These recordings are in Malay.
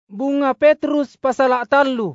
Bunga Petrus pasala 3.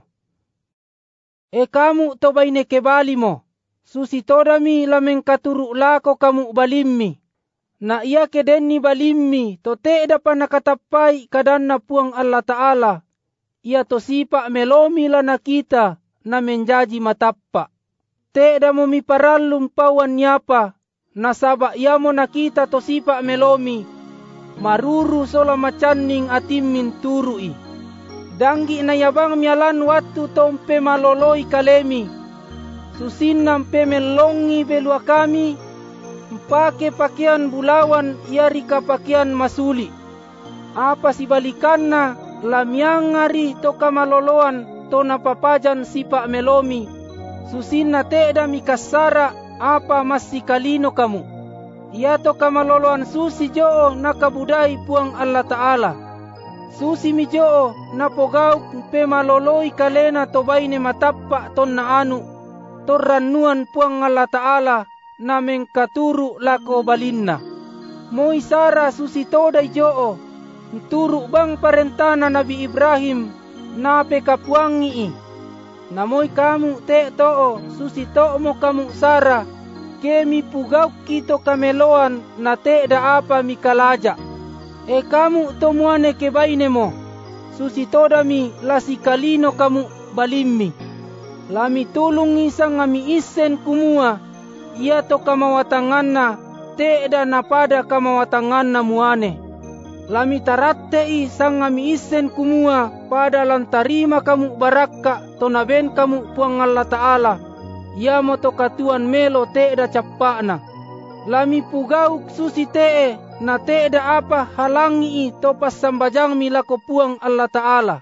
Kamu to baine kebali mo, susitodami lameng katuru lako kamu balimmi. Na iya kedenni balimmi to te'da pa nakatapai kadanna puang Allah Ta'ala. Ia to sipa melomi lana kita na menjaji matappa. Te'da mo mi parallum pawan nyapa, nasaba ia mo nakita to sipa melomi. Maruru sola macanning atimmin turui. Danggi na yabang mialan waktu tompe maloloi kalemi. Susinam pe melongi belua kami. Mpake pakaian bulawan iarika pakaian masuli. Apa si balikanna lamiangari to kamaloloan to napapajan sipa melomi. Susinna te'da mikasara apa masih kalino kamu. Ia to kamaloloan susi joo nakabudai puang Allah Ta'ala. Susi mi joo napogau pe maloloi kalena to baine matappa ton na anu. Torranuan puang Allah Ta'ala na mengkaturu lako balinna. Moi sara susi todai joo. Turu bang parentana Nabi Ibrahim na pekapuangi. Namoy kamu te too susi too mo kamu sara. Kemi pugau kito kameloan na te da apa mikalaja. Kamu tomuane kebaine mo. Susi todami lasi kalino kamu balimmi. Lami tulung isang ngami isen kumua. Ia to kamawatanganna te da napada kamawatanganna muane. Lami tarattei sang ngami isen kumua pada lantarima kamu barakka to naben kamu puang Allah Ta'ala. Ia mo to katuan melo te da cappana. Lami pugau susi te na te da apa halangi to pasambajang milako puang Allah Ta'ala.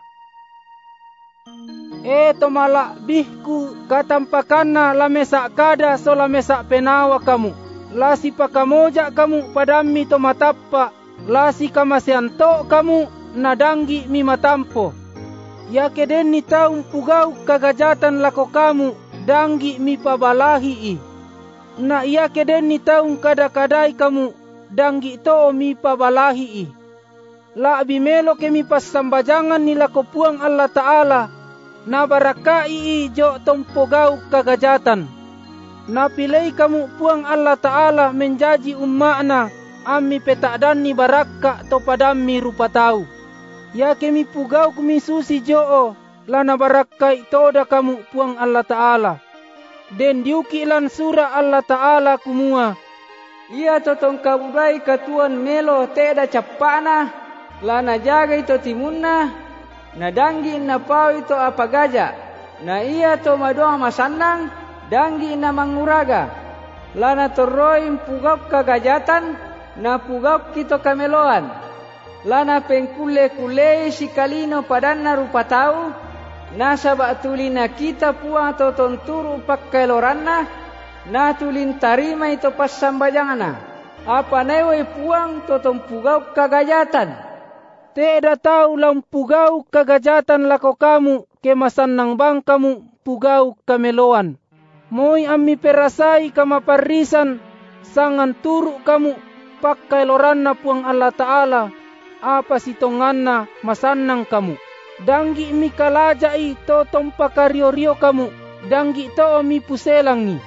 To mala bihku katampakanna lamesa kada so lamesa penawa kamu. Lasi pakamoja kamu padammi to matappa. Lasi kamaseanto kamu nadanggi mi matampo. Ya kedeni taung pugau kagajatan lako kamu danggi mi pabalahi. Na iya kedeni taung kadakadai kamu danggi to mi pabalahi. La bimelo kemi pasambajangan ni lako puang Allah Ta'ala. Na barakai jo tompogau kagajatan. Na pilih kamu puang Allah Ta'ala menjaji umma'na. Ami petakdan ni barakka to padammi rupa tau. Ya kemi pugau kumi susi joo lana barakkai toda kamu puang Allah Ta'ala. Den diuki lan surah Allah Ta'ala kumua. Ia totong kabudai katuan melo teda cappana lana jaga ito timunna na danggi na pau ito apagaja na ia to madoa masandang danggi na manguraga lana torroin pugau kagajatan na pugau kito kameloan. Lana pengkule-kule si kalino padanna rupa tau. Nasa batulina kita puang to tonturu pakkailoranna. Na tulin tarima ito pasambajangana. Apa newe puang to pugau kagajatan. Teda tau lang pugau kagajatan lako kamu. Kemasan nang bang kamu pugau kameloan. Moi ammi perasai kamaparisan. Sangan turu kamu pakkailoran na puang Allah Ta'ala. Apa sitonganna masannang kamu. Danggi mi kalajai to tompakario-rio kamu. Danggi to mi puselangi.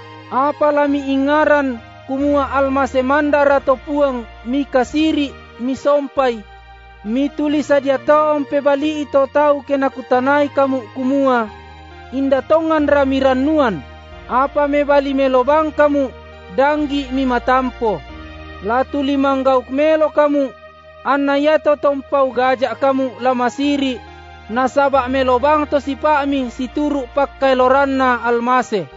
Apa lami ingaran kumua almase mandara to puang mi kasiri mi sompai. Mi tulis sadia to pebali ito tau kenakutanai kamu kumua. Inda tongan ramiranuan. Apa mebali melobang kamu. Danggi mi matampo. Latu limanggauk melo kamu. Anna yato tompau gajak kamu lamasiri. Nasaba melobang to sipami situru pakkailoranna almase.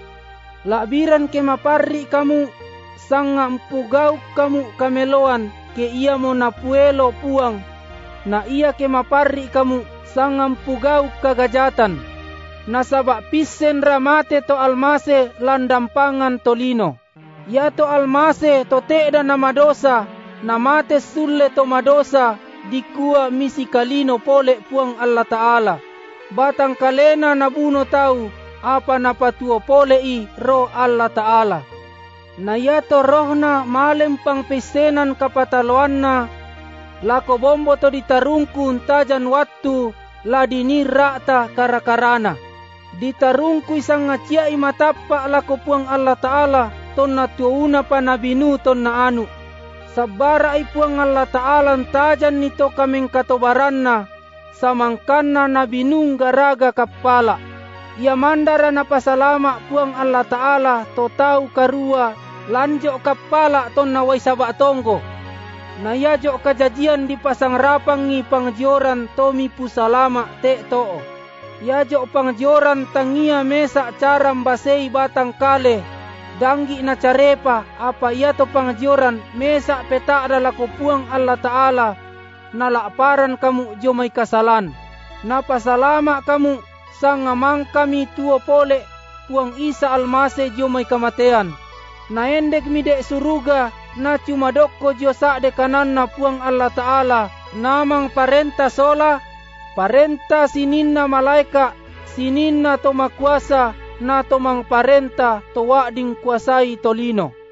Labiran ke maparri kamu. Sanga mpugau kamu kameloan. Ke ia mo napuelo puang. Na iya ke maparri kamu. Sanga mpugau kagajatan. Nasaba pisen ramate to almase landampangan tolino. Yato almase to te'da na madosa, na mate sulle to madosa, dikua misi kalino pole puang Allah Ta'ala. Batang kalena na buno tau, apa na patuo pole roh Allah Ta'ala. Na yato rohna malem pang pesenan kapataloanna, Lako bombo to ditarungku tajan wattu la dinirata karakarana. Ditarungku isang ngaciai matappa lako puang Allah Ta'ala tonna tuuna pa nabinu tonna anu. Sabara ay puang Allah Ta'ala tajan nito kaming katobaranna samangkanna nabinung garaga kapala. Ia mandara na pasalama puang Allah Ta'ala to tau karua lanjo kapala tonna way sabatonggo. Na yajo kajadian di pasang rapangi pangjoran tomi pusalama te too. Yajo pangjoran tangia mesa caram basei batang kale. Danggi na carepa apa ia to pangjoran mesa peta adalah puang Allah Ta'ala. Nalaparan kamu jomai kasalan. Na pasalama kamu sangamang kami tuo pole puang Isa almase jomai kamatean. Na endek mide suruga na cuma dokko josa de kananna puang Allah Ta'ala. Namang parenta sola, parenta sininna malaika, sininna to makuasa, na to mang parenta to wading kuasai tolino.